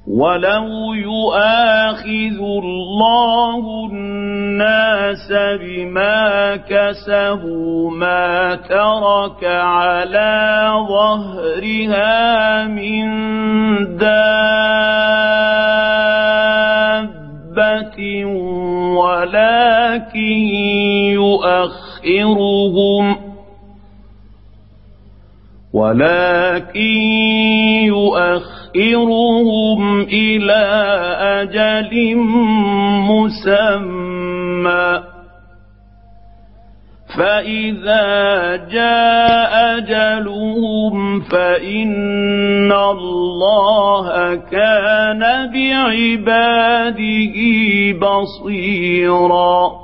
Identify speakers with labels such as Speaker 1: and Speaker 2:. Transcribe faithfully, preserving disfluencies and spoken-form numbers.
Speaker 1: ولو يؤاخذ الله الناس بما كسبوا ما ترك على ظهرها من دابة ولكن يؤخرهم ولكن يؤخرهم إلى أجل مسمى فإذا جاء أجلهم فإن الله كان بعباده بصيرا.